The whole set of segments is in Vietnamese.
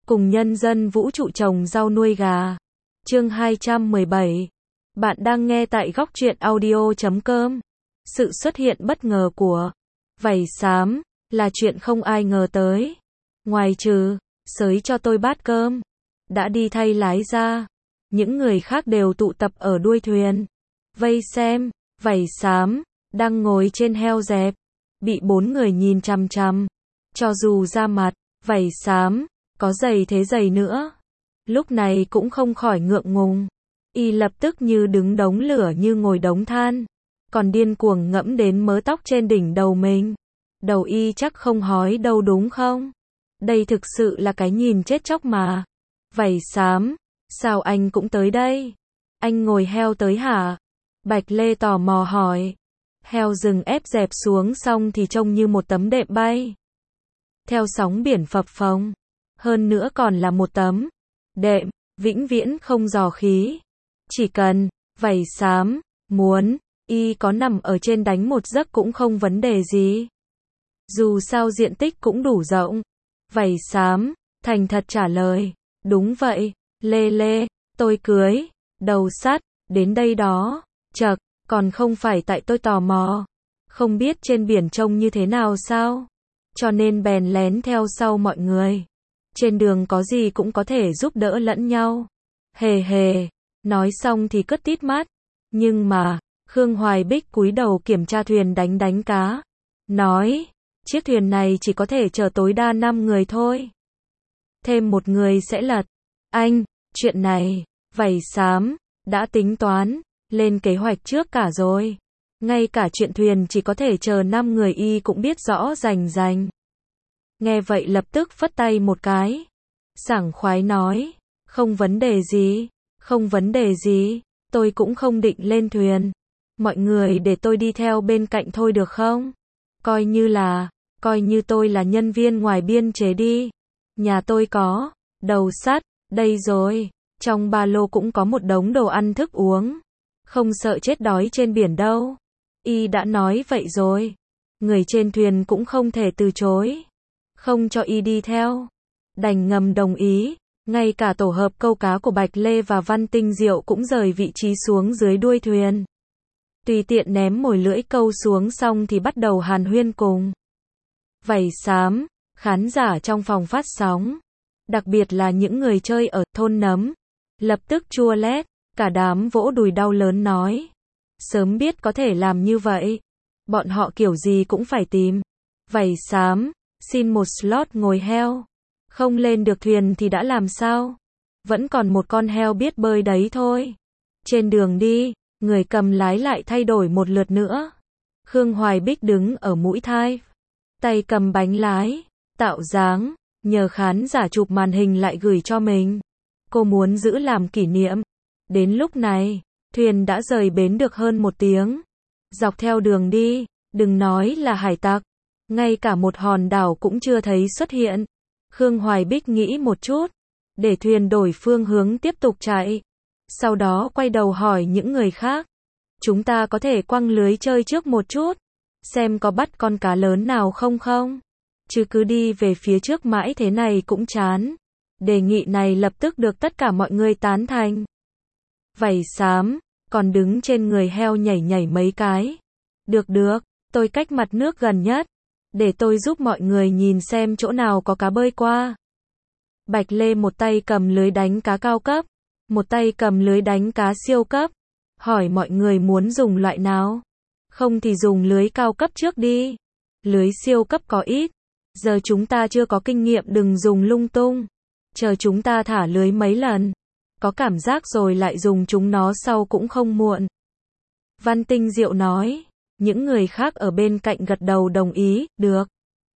cùng nhân dân vũ trụ trồng rau nuôi gà. Chương 217. Bạn đang nghe tại góc truyện audio.com. Sự xuất hiện bất ngờ của vảy xám là chuyện không ai ngờ tới. Ngoài trừ xới cho tôi bát cơm, đã đi thay lái ra, những người khác đều tụ tập ở đuôi thuyền, vây xem. Vảy xám đang ngồi trên heo dẹp, bị 4 người nhìn chằm chằm. Cho dù da mặt vảy xám có dày thế dày nữa, lúc này cũng không khỏi ngượng ngùng. Y lập tức như đứng đống lửa như ngồi đống than, còn điên cuồng ngẫm đến mớ tóc trên đỉnh đầu mình. Đầu y chắc không hói đâu đúng không? Đây thực sự là cái nhìn chết chóc mà. Vảy xám, sao anh cũng tới đây? Anh ngồi heo tới hả? Bạch Lê tò mò hỏi. Heo rừng ép dẹp xuống xong thì trông như một tấm đệm bay theo sóng biển phập phồng. Hơn nữa còn là một tấm đệm vĩnh viễn không rò khí. Chỉ cần vảy xám muốn, y có nằm ở trên đánh một giấc cũng không vấn đề gì. Dù sao diện tích cũng đủ rộng. Vảy xám thành thật trả lời. Đúng vậy, Lê, tôi cưới đầu sắt đến đây đó. Chậc, còn không phải tại tôi tò mò, không biết trên biển trông như thế nào sao, cho nên bèn lén theo sau mọi người. Trên đường có gì cũng có thể giúp đỡ lẫn nhau. Hề hề, nói xong thì cất tít mắt. Nhưng mà, Khương Hoài Bích cúi đầu kiểm tra thuyền đánh cá. Nói, chiếc thuyền này chỉ có thể chở tối đa 5 người thôi. Thêm một người sẽ lật. Anh, chuyện này, vảy xám đã tính toán lên kế hoạch trước cả rồi. Ngay cả chuyện thuyền chỉ có thể chờ 5 người y cũng biết rõ rành. Nghe vậy lập tức phất tay một cái, sảng khoái nói, không vấn đề gì, tôi cũng không định lên thuyền. Mọi người để tôi đi theo bên cạnh thôi được không? Coi như tôi là nhân viên ngoài biên chế đi. Nhà tôi có đầu sắt, đây rồi, trong ba lô cũng có một đống đồ ăn thức uống. Không sợ chết đói trên biển đâu. Y đã nói vậy rồi. Người trên thuyền cũng không thể từ chối. Không cho y đi theo. Đành ngầm đồng ý. Ngay cả tổ hợp câu cá của Bạch Lê và Văn Tinh Diệu cũng rời vị trí xuống dưới đuôi thuyền. Tùy tiện ném mồi lưỡi câu xuống xong thì bắt đầu hàn huyên cùng vảy xám, khán giả trong phòng phát sóng. Đặc biệt là những người chơi ở thôn Nấm. Lập tức chua lét. Cả đám vỗ đùi đau lớn nói. Sớm biết có thể làm như vậy, bọn họ kiểu gì cũng phải tìm. Vảy xám, xin một slot ngồi heo. Không lên được thuyền thì đã làm sao? Vẫn còn một con heo biết bơi đấy thôi. Trên đường đi, người cầm lái lại thay đổi một lượt nữa. Khương Hoài Bích đứng ở mũi thai, tay cầm bánh lái, tạo dáng, nhờ khán giả chụp màn hình lại gửi cho mình. Cô muốn giữ làm kỷ niệm. Đến lúc này, thuyền đã rời bến được hơn 1 tiếng. Dọc theo đường đi, đừng nói là hải tặc, ngay cả một hòn đảo cũng chưa thấy xuất hiện. Khương Hoài Bích nghĩ một chút, để thuyền đổi phương hướng tiếp tục chạy. Sau đó quay đầu hỏi những người khác. Chúng ta có thể quăng lưới chơi trước một chút, xem có bắt con cá lớn nào không? Chứ cứ đi về phía trước mãi thế này cũng chán. Đề nghị này lập tức được tất cả mọi người tán thành. Vảy xám còn đứng trên người heo nhảy mấy cái. Được, tôi cách mặt nước gần nhất, để tôi giúp mọi người nhìn xem chỗ nào có cá bơi qua. Bạch Lê một tay cầm lưới đánh cá cao cấp, một tay cầm lưới đánh cá siêu cấp. Hỏi mọi người muốn dùng loại nào? Không thì dùng lưới cao cấp trước đi. Lưới siêu cấp có ít. Giờ chúng ta chưa có kinh nghiệm, đừng dùng lung tung. Chờ chúng ta thả lưới mấy lần, có cảm giác rồi lại dùng chúng nó sau cũng không muộn. Văn Tinh Diệu nói. Những người khác ở bên cạnh gật đầu đồng ý. Được.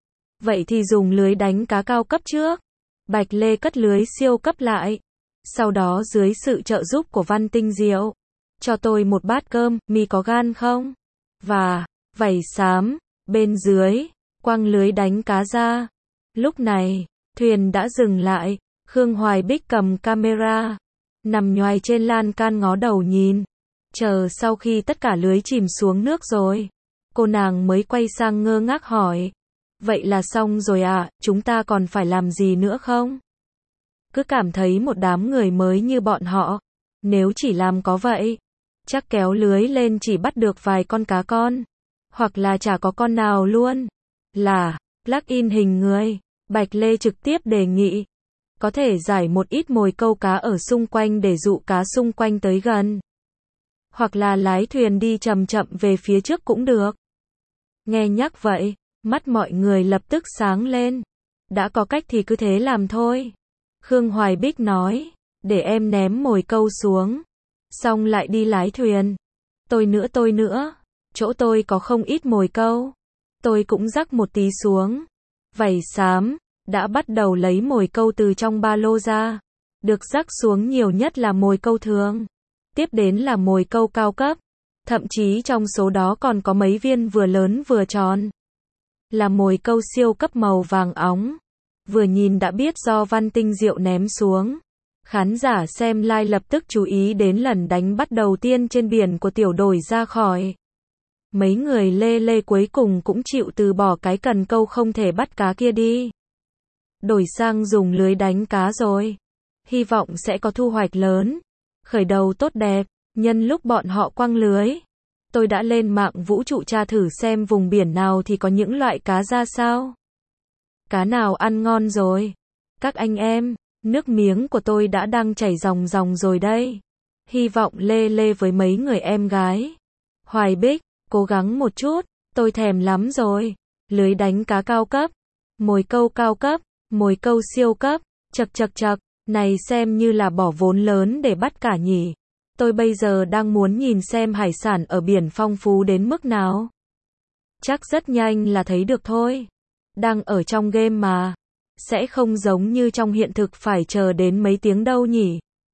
Vậy thì dùng lưới đánh cá cao cấp trước. Bạch Lê cất lưới siêu cấp lại. Sau đó dưới sự trợ giúp của Văn Tinh Diệu, cho tôi một bát cơm, mi có gan không? Và vảy xám bên dưới quăng lưới đánh cá ra. Lúc này, thuyền đã dừng lại. Khương Hoài Bích cầm camera, nằm nhoài trên lan can ngó đầu nhìn. Chờ sau khi tất cả lưới chìm xuống nước rồi, cô nàng mới quay sang ngơ ngác hỏi. Vậy là xong rồi à, chúng ta còn phải làm gì nữa không? cứ cảm thấy một đám người mới như bọn họ. Nếu chỉ làm có vậy, chắc kéo lưới lên chỉ bắt được vài con cá con. Hoặc là chả có con nào luôn. Là, plug-in hình người. Bạch Lê trực tiếp đề nghị. Có thể giải một ít mồi câu cá ở xung quanh để dụ cá xung quanh tới gần. Hoặc là lái thuyền đi chậm chậm về phía trước cũng được. Nghe nhắc vậy, mắt mọi người lập tức sáng lên. Đã có cách thì cứ thế làm thôi. Khương Hoài Bích nói, để em ném mồi câu xuống. Xong lại đi lái thuyền. Tôi nữa. Chỗ tôi có không ít mồi câu. Tôi cũng rắc một tí xuống. Vảy xám đã bắt đầu lấy mồi câu từ trong ba lô ra. Được rắc xuống nhiều nhất là mồi câu thường. Tiếp đến là mồi câu cao cấp. Thậm chí trong số đó còn có mấy viên vừa lớn vừa tròn. Là mồi câu siêu cấp màu vàng óng. Vừa nhìn đã biết do Văn Tinh Diệu ném xuống. Khán giả xem live lập tức chú ý đến lần đánh bắt đầu tiên trên biển của tiểu đội ra khỏi. Mấy người lê cuối cùng cũng chịu từ bỏ cái cần câu không thể bắt cá kia đi. Đổi sang dùng lưới đánh cá rồi. Hy vọng sẽ có thu hoạch lớn. Khởi đầu tốt đẹp. Nhân lúc bọn họ quăng lưới, tôi đã lên mạng vũ trụ tra thử xem vùng biển nào thì có những loại cá ra sao. Cá nào ăn ngon rồi. Các anh em, nước miếng của tôi đã đang chảy ròng ròng rồi đây. Hy vọng lê với mấy người em gái. Hoài Bích, cố gắng một chút, tôi thèm lắm rồi. Lưới đánh cá cao cấp, mồi câu cao cấp, mồi câu siêu cấp, chật, này xem như là bỏ vốn lớn để bắt cả nhỉ. Tôi bây giờ đang muốn nhìn xem hải sản ở biển phong phú đến mức nào. Chắc rất nhanh là thấy được thôi. Đang ở trong game mà. Sẽ không giống như trong hiện thực phải chờ đến mấy tiếng đâu nhỉ.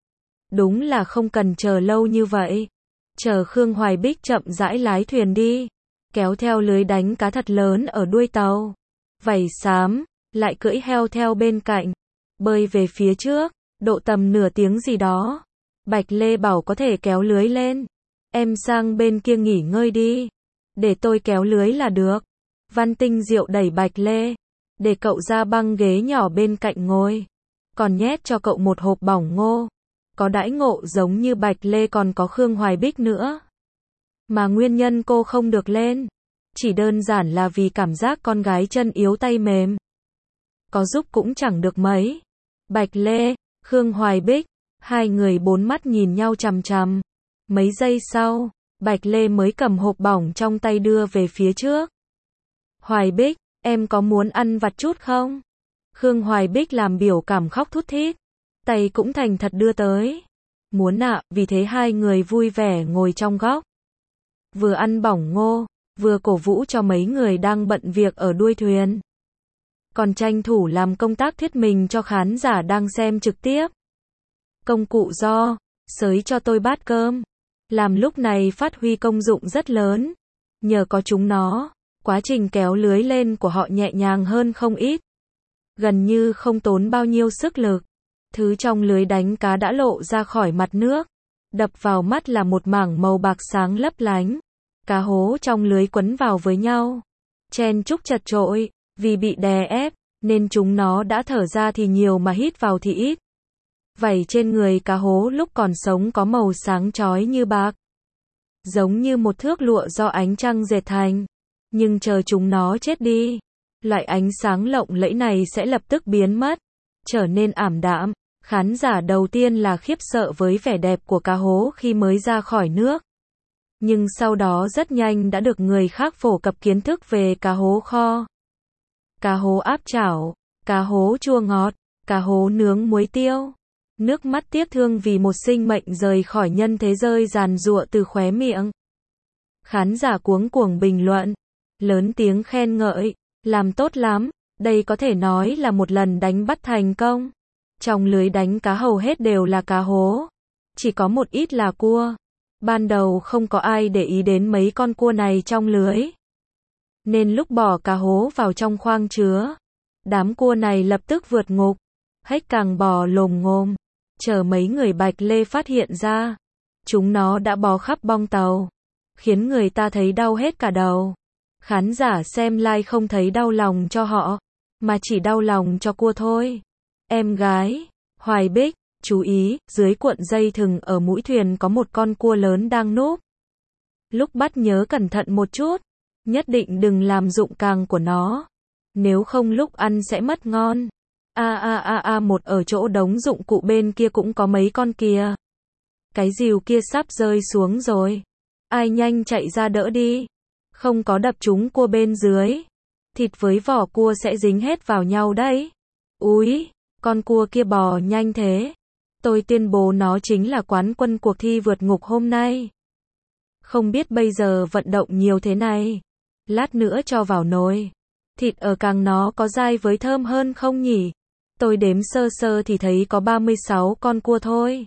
Đúng là không cần chờ lâu như vậy. Chờ Khương Hoài Bích chậm rãi lái thuyền đi. Kéo theo lưới đánh cá thật lớn ở đuôi tàu. Vảy xám, lại cưỡi heo theo bên cạnh. Bơi về phía trước, độ tầm nửa tiếng gì đó. Bạch Lê bảo có thể kéo lưới lên. Em sang bên kia nghỉ ngơi đi. Để tôi kéo lưới là được. Văn Tinh Diệu đẩy Bạch Lê. Để cậu ra băng ghế nhỏ bên cạnh ngồi. Còn nhét cho cậu một hộp bỏng ngô. Có đãi ngộ giống như Bạch Lê còn có Khương Hoài Bích nữa. Mà nguyên nhân cô không được lên. Chỉ đơn giản là vì cảm giác con gái chân yếu tay mềm. Có giúp cũng chẳng được mấy. Bạch Lê, Khương Hoài Bích. Hai người bốn mắt nhìn nhau chằm chằm. Mấy giây sau, Bạch Lê mới cầm hộp bỏng trong tay đưa về phía trước. Hoài Bích, em có muốn ăn vặt chút không? Khương Hoài Bích làm biểu cảm khóc thút thít. Tay cũng thành thật đưa tới. Muốn ạ, vì thế hai người vui vẻ ngồi trong góc. Vừa ăn bỏng ngô, vừa cổ vũ cho mấy người đang bận việc ở đuôi thuyền. Còn tranh thủ làm công tác thuyết minh cho khán giả đang xem trực tiếp. Công cụ do, xới cho tôi bát cơm. Làm lúc này phát huy công dụng rất lớn. Nhờ có chúng nó, quá trình kéo lưới lên của họ nhẹ nhàng hơn không ít. Gần như không tốn bao nhiêu sức lực. Thứ trong lưới đánh cá đã lộ ra khỏi mặt nước. Đập vào mắt là một mảng màu bạc sáng lấp lánh. Cá hố trong lưới quấn vào với nhau. Chen chúc chật chội, vì bị đè ép, nên chúng nó đã thở ra thì nhiều mà hít vào thì ít. Vảy trên người cá hố lúc còn sống có màu sáng chói như bạc. Giống như một thước lụa do ánh trăng dệt thành. Nhưng chờ chúng nó chết đi, loại ánh sáng lộng lẫy này sẽ lập tức biến mất, trở nên ảm đạm. Khán giả đầu tiên là khiếp sợ với vẻ đẹp của cá hố khi mới ra khỏi nước. Nhưng sau đó rất nhanh đã được người khác phổ cập kiến thức về cá hố kho. Cá hố áp chảo, cá hố chua ngọt, cá hố nướng muối tiêu. Nước mắt tiếc thương vì một sinh mệnh rời khỏi nhân thế rơi giàn giụa từ khóe miệng. Khán giả cuống cuồng bình luận, lớn tiếng khen ngợi, làm tốt lắm, đây có thể nói là một lần đánh bắt thành công. Trong lưới đánh cá hầu hết đều là cá hố, chỉ có một ít là cua. Ban đầu không có ai để ý đến mấy con cua này trong lưới. Nên lúc bỏ cá hố vào trong khoang chứa, đám cua này lập tức vượt ngục, hết càng bò lồm ngồm. Chờ mấy người Bạch Lê phát hiện ra, chúng nó đã bò khắp bong tàu, khiến người ta thấy đau hết cả đầu. Khán giả xem live không thấy đau lòng cho họ, mà chỉ đau lòng cho cua thôi. Em gái, Hoài Bích, chú ý, dưới cuộn dây thừng ở mũi thuyền có một con cua lớn đang núp. Lúc bắt nhớ cẩn thận một chút, nhất định đừng làm dụng càng của nó, nếu không lúc ăn sẽ mất ngon. Một ở chỗ đống dụng cụ bên kia cũng có mấy con kìa. Cái rìu kia sắp rơi xuống rồi. Ai nhanh chạy ra đỡ đi. Không có đập trúng cua bên dưới. Thịt với vỏ cua sẽ dính hết vào nhau đấy. Úi, con cua kia bò nhanh thế. Tôi tuyên bố nó chính là quán quân cuộc thi vượt ngục hôm nay. Không biết bây giờ vận động nhiều thế này. Lát nữa cho vào nồi. Thịt ở càng nó có dai với thơm hơn không nhỉ? Tôi đếm sơ sơ thì thấy có 36 con cua thôi.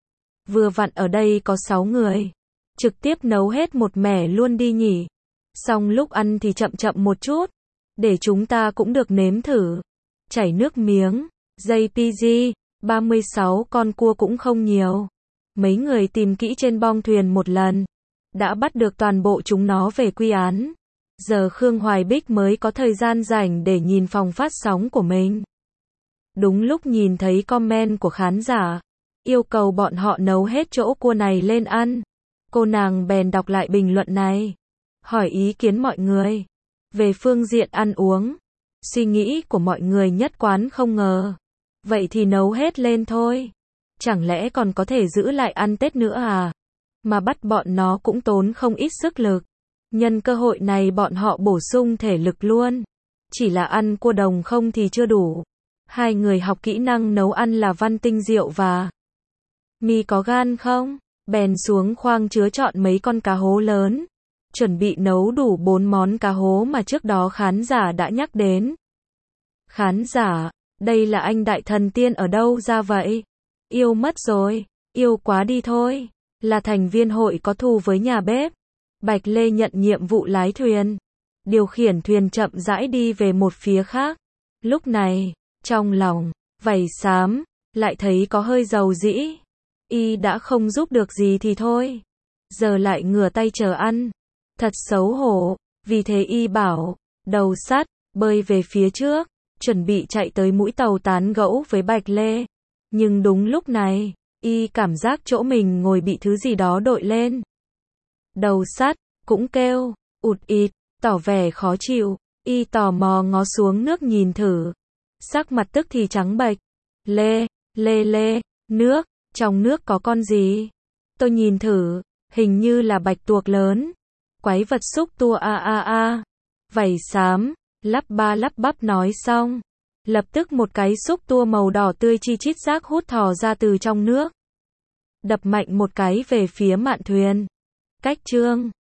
Vừa vặn ở đây có 6 người. Trực tiếp nấu hết một mẻ luôn đi nhỉ. Xong lúc ăn thì chậm chậm một chút. Để chúng ta cũng được nếm thử. Chảy nước miếng. JPG, 36 con cua cũng không nhiều. Mấy người tìm kỹ trên bong thuyền một lần. Đã bắt được toàn bộ chúng nó về quy án. Giờ Khương Hoài Bích mới có thời gian rảnh để nhìn phòng phát sóng của mình. Đúng lúc nhìn thấy comment của khán giả, yêu cầu bọn họ nấu hết chỗ cua này lên ăn. Cô nàng bèn đọc lại bình luận này. Hỏi ý kiến mọi người. Về phương diện ăn uống. Suy nghĩ của mọi người nhất quán không ngờ. Vậy thì nấu hết lên thôi. Chẳng lẽ còn có thể giữ lại ăn Tết nữa à? Mà bắt bọn nó cũng tốn không ít sức lực. Nhân cơ hội này bọn họ bổ sung thể lực luôn. Chỉ là ăn cua đồng không thì chưa đủ. Hai người học kỹ năng nấu ăn là Văn Tinh Diệu và Mi có gan không? Bèn xuống khoang chứa chọn mấy con cá hố lớn. Chuẩn bị nấu đủ 4 món cá hố mà trước đó khán giả đã nhắc đến. Khán giả, đây là anh đại thần tiên ở đâu ra vậy? Yêu mất rồi, yêu quá đi thôi. Là thành viên hội có thù với nhà bếp. Bạch Lê nhận nhiệm vụ lái thuyền. Điều khiển thuyền chậm rãi đi về một phía khác. Lúc này, trong lòng, Vảy Xám, lại thấy có hơi dầu dĩ. Y đã không giúp được gì thì thôi. Giờ lại ngửa tay chờ ăn. Thật xấu hổ, vì thế Y bảo, đầu sắt, bơi về phía trước, chuẩn bị chạy tới mũi tàu tán gẫu với Bạch Lê. Nhưng đúng lúc này, Y cảm giác chỗ mình ngồi bị thứ gì đó đội lên. Đầu sắt, cũng kêu, ụt ịt, tỏ vẻ khó chịu. Y tò mò ngó xuống nước nhìn thử. Sắc mặt tức thì trắng bệch. Lê, nước, trong nước có con gì? Tôi nhìn thử, hình như là bạch tuộc lớn. Quái vật xúc tua Vảy Xám, lắp ba lắp bắp nói xong. Lập tức một cái xúc tua màu đỏ tươi chi chít rác hút thò ra từ trong nước. Đập mạnh một cái về phía mạn thuyền. Cách chương